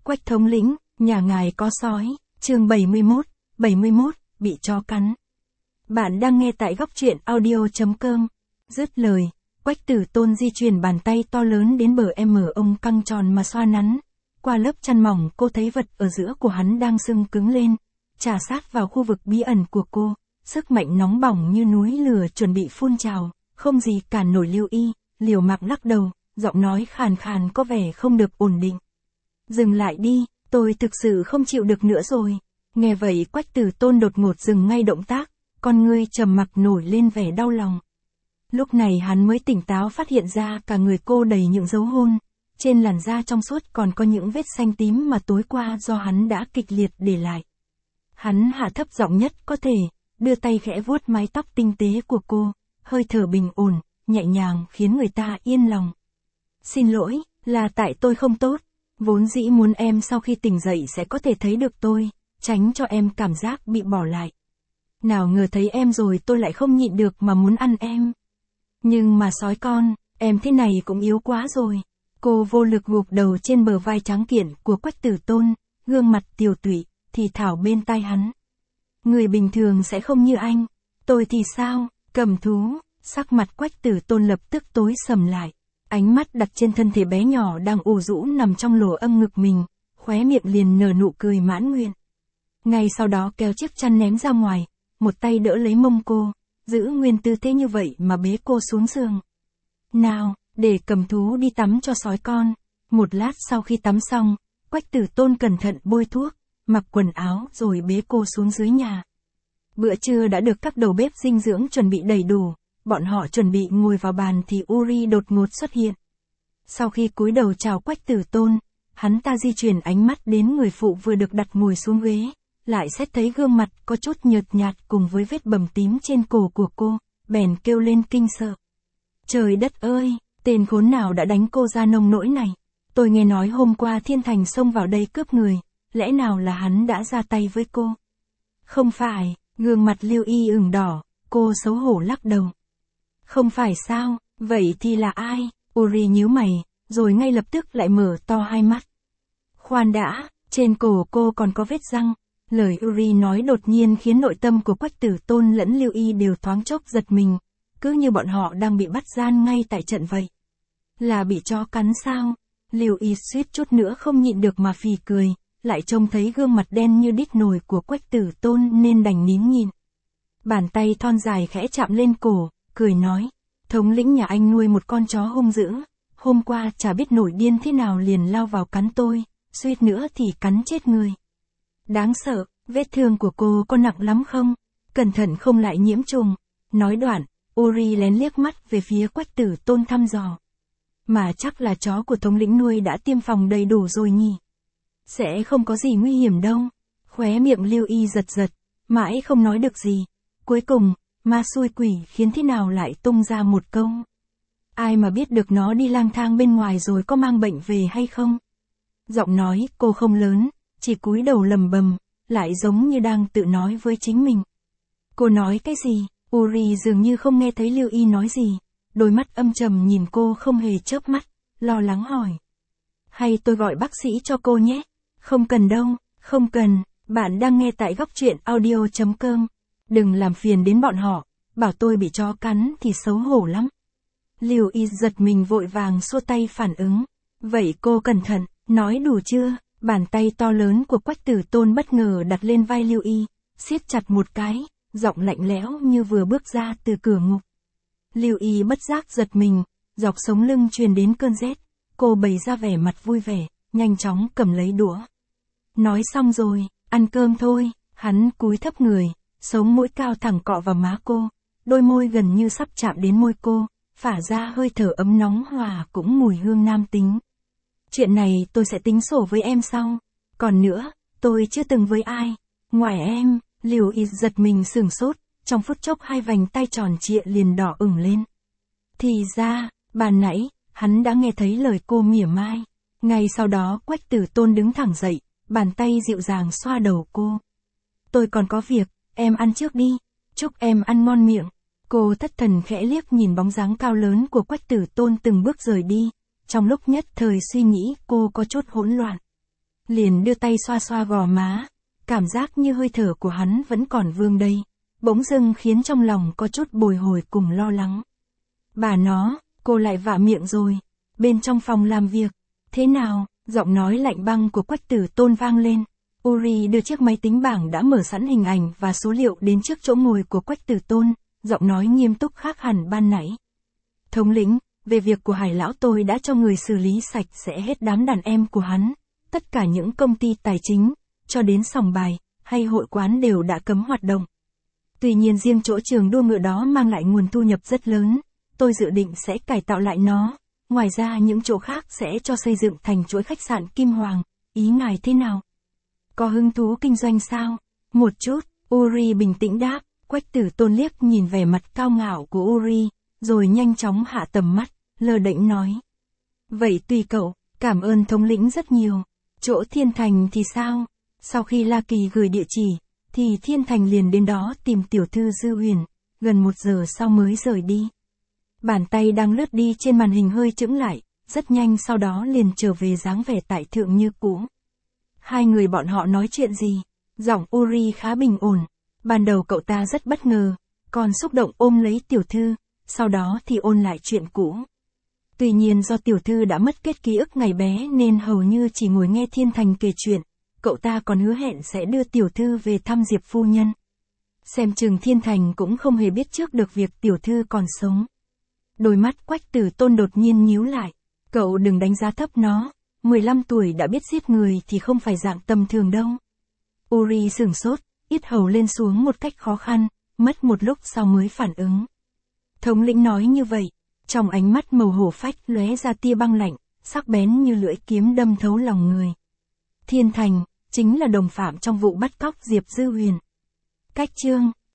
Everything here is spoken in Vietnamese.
Quách thống lĩnh, nhà ngài có sói, chương 71, bị chó cắn. Bạn đang nghe tại góc truyện audio.com. Dứt lời, Quách Tử Tôn di chuyển bàn tay to lớn đến bờ ông căng tròn mà xoa nắn. Qua lớp chăn mỏng cô thấy vật ở giữa của hắn đang sưng cứng lên, trà sát vào khu vực bí ẩn của cô, sức mạnh nóng bỏng như núi lửa chuẩn bị phun trào, không gì cản nổi Lưu Y, liều mạng lắc đầu, giọng nói khàn khàn có vẻ không được ổn định. Dừng lại đi, tôi thực sự không chịu được nữa rồi. Nghe vậy Quách Tử Tôn đột ngột dừng ngay động tác, con ngươi trầm mặc nổi lên vẻ đau lòng. Lúc này hắn mới tỉnh táo phát hiện ra cả người cô đầy những dấu hôn, trên làn da trong suốt còn có những vết xanh tím mà tối qua do hắn đã kịch liệt để lại. Hắn hạ thấp giọng nhất có thể, đưa tay khẽ vuốt mái tóc tinh tế của cô, hơi thở bình ổn, nhẹ nhàng khiến người ta yên lòng. Xin lỗi, là tại tôi không tốt, vốn dĩ muốn em sau khi tỉnh dậy sẽ có thể thấy được tôi, tránh cho em cảm giác bị bỏ lại. Nào ngờ thấy em rồi tôi lại không nhịn được mà muốn ăn em. Nhưng mà sói con, em thế này cũng yếu quá rồi. Cô vô lực gục đầu trên bờ vai trắng kiện của Quách Tử Tôn, gương mặt tiều tụy, thì thào bên tai hắn. Người bình thường sẽ không như anh, tôi thì sao, cầm thú, sắc mặt Quách Tử Tôn lập tức tối sầm lại. Ánh mắt đặt trên thân thể bé nhỏ đang ủ rũ nằm trong lỗ âm ngực mình, khóe miệng liền nở nụ cười mãn nguyện. Ngay sau đó kéo chiếc chăn ném ra ngoài, một tay đỡ lấy mông cô, giữ nguyên tư thế như vậy mà bế cô xuống giường. Nào, để cầm thú đi tắm cho sói con. Một lát sau khi tắm xong, Quách Tử Tôn cẩn thận bôi thuốc, mặc quần áo rồi bế cô xuống dưới nhà. Bữa trưa đã được các đầu bếp dinh dưỡng chuẩn bị đầy đủ, bọn họ chuẩn bị ngồi vào bàn thì Uri đột ngột xuất hiện. Sau khi cúi đầu chào Quách Tử Tôn, hắn ta di chuyển ánh mắt đến người phụ vừa được đặt ngồi xuống ghế, lại xét thấy gương mặt có chút nhợt nhạt cùng với vết bầm tím trên cổ của cô, bèn kêu lên kinh sợ. Trời đất ơi, tên khốn nào đã đánh cô ra nông nỗi này? Tôi nghe nói hôm qua Thiên Thành xông vào đây cướp người, lẽ nào là hắn đã ra tay với cô? Không phải, gương mặt Lưu Y ửng đỏ, cô xấu hổ lắc đầu. Không phải sao, vậy thì là ai? Uri nhíu mày, rồi ngay lập tức lại mở to hai mắt. Khoan đã, trên cổ cô còn có vết răng. Lời Uri nói đột nhiên khiến nội tâm của Quách Tử Tôn lẫn Lưu Y đều thoáng chốc giật mình, cứ như bọn họ đang bị bắt gian ngay tại trận vậy. Là bị chó cắn sao? Lưu Y suýt chút nữa không nhịn được mà phì cười, lại trông thấy gương mặt đen như đít nồi của Quách Tử Tôn nên đành nín nhịn. Bàn tay thon dài khẽ chạm lên cổ, cười nói, thống lĩnh nhà anh nuôi một con chó hung dữ, hôm qua chả biết nổi điên thế nào liền lao vào cắn tôi, suýt nữa thì cắn chết người. Đáng sợ, vết thương của cô có nặng lắm không? Cẩn thận không lại nhiễm trùng. Nói đoạn, Uri lén liếc mắt về phía Quách Tử Tôn thăm dò. Mà chắc là chó của thống lĩnh nuôi đã tiêm phòng đầy đủ rồi nhỉ? Sẽ không có gì nguy hiểm đâu. Khóe miệng Lưu Y giật giật, mãi không nói được gì. Cuối cùng, ma xui quỷ khiến thế nào lại tung ra một câu. Ai mà biết được nó đi lang thang bên ngoài rồi có mang bệnh về hay không? Giọng nói cô không lớn, chỉ cúi đầu lầm bầm, lại giống như đang tự nói với chính mình. Cô nói cái gì? Uri dường như không nghe thấy Lưu Y nói gì, đôi mắt âm trầm nhìn cô không hề chớp mắt, lo lắng hỏi. Hay tôi gọi bác sĩ cho cô nhé? Không cần đâu, không cần, bạn đang nghe tại góc truyện audio.com. Đừng làm phiền đến bọn họ, bảo tôi bị chó cắn thì xấu hổ lắm. Lưu Y giật mình vội vàng xua tay phản ứng. Vậy cô cẩn thận, nói đủ chưa? Bàn tay to lớn của Quách Tử Tôn bất ngờ đặt lên vai Lưu Y, siết chặt một cái, giọng lạnh lẽo như vừa bước ra từ cửa ngục. Lưu Y bất giác giật mình, dọc sống lưng truyền đến cơn rét, cô bày ra vẻ mặt vui vẻ, nhanh chóng cầm lấy đũa. Nói xong rồi, ăn cơm thôi, hắn cúi thấp người, sống mũi cao thẳng cọ vào má cô, đôi môi gần như sắp chạm đến môi cô, phả ra hơi thở ấm nóng hòa cũng mùi hương nam tính. Chuyện này tôi sẽ tính sổ với em sau. Còn nữa, tôi chưa từng với ai. Ngoài em, Lưu Y giật mình sửng sốt, trong phút chốc hai vành tay tròn trịa liền đỏ ửng lên. Thì ra, ban nãy, hắn đã nghe thấy lời cô mỉa mai. Ngay sau đó Quách Tử Tôn đứng thẳng dậy, bàn tay dịu dàng xoa đầu cô. Tôi còn có việc, em ăn trước đi. Chúc em ăn ngon miệng. Cô thất thần khẽ liếc nhìn bóng dáng cao lớn của Quách Tử Tôn từng bước rời đi. Trong lúc nhất thời suy nghĩ cô có chút hỗn loạn. liền đưa tay xoa xoa gò má, cảm giác như hơi thở của hắn vẫn còn vương đây, bỗng dưng khiến trong lòng có chút bồi hồi cùng lo lắng. Bà nó, cô lại vạ miệng rồi. Bên trong phòng làm việc, thế nào, giọng nói lạnh băng của Quách Tử Tôn vang lên. Uri đưa chiếc máy tính bảng đã mở sẵn hình ảnh và số liệu đến trước chỗ ngồi của Quách Tử Tôn, giọng nói nghiêm túc khác hẳn ban nãy. Thống lĩnh, về việc của Hải lão tôi đã cho người xử lý sạch sẽ hết đám đàn em của hắn, tất cả những công ty tài chính, cho đến sòng bài, hay hội quán đều đã cấm hoạt động. Tuy nhiên riêng chỗ trường đua ngựa đó mang lại nguồn thu nhập rất lớn, tôi dự định sẽ cải tạo lại nó, ngoài ra những chỗ khác sẽ cho xây dựng thành chuỗi khách sạn Kim Hoàng, ý ngài thế nào? Có hứng thú kinh doanh sao? Một chút, Uri bình tĩnh đáp. Quách Tử Tôn liếc nhìn vẻ mặt cao ngạo của Uri, rồi nhanh chóng hạ tầm mắt, lơ đễnh nói. Vậy tùy cậu, cảm ơn thống lĩnh rất nhiều. Chỗ Thiên Thành thì sao? Sau khi La Kỳ gửi địa chỉ, thì Thiên Thành liền đến đó tìm tiểu thư Dư Huyền, gần 1 giờ sau mới rời đi. Bàn tay đang lướt đi trên màn hình hơi chững lại, rất nhanh sau đó liền trở về dáng vẻ tại thượng như cũ. Hai người bọn họ nói chuyện gì? Giọng Uri khá bình ổn. Ban đầu cậu ta rất bất ngờ, còn xúc động ôm lấy tiểu thư, sau đó thì ôn lại chuyện cũ. Tuy nhiên do tiểu thư đã mất kết ký ức ngày bé nên hầu như chỉ ngồi nghe Thiên Thành kể chuyện, cậu ta còn hứa hẹn sẽ đưa tiểu thư về thăm Diệp phu nhân. Xem chừng Thiên Thành cũng không hề biết trước được việc tiểu thư còn sống. Đôi mắt Quách Tử Tôn đột nhiên nhíu lại, cậu đừng đánh giá thấp nó, 15 tuổi đã biết giết người thì không phải dạng tầm thường đâu. Uri sửng sốt, yết hầu lên xuống một cách khó khăn, mất một lúc sau mới phản ứng. Thống lĩnh nói như vậy, trong ánh mắt màu hổ phách lóe ra tia băng lạnh, sắc bén như lưỡi kiếm đâm thấu lòng người. Thiên Thành, chính là đồng phạm trong vụ bắt cóc Diệp Dư Huyền. Cách chương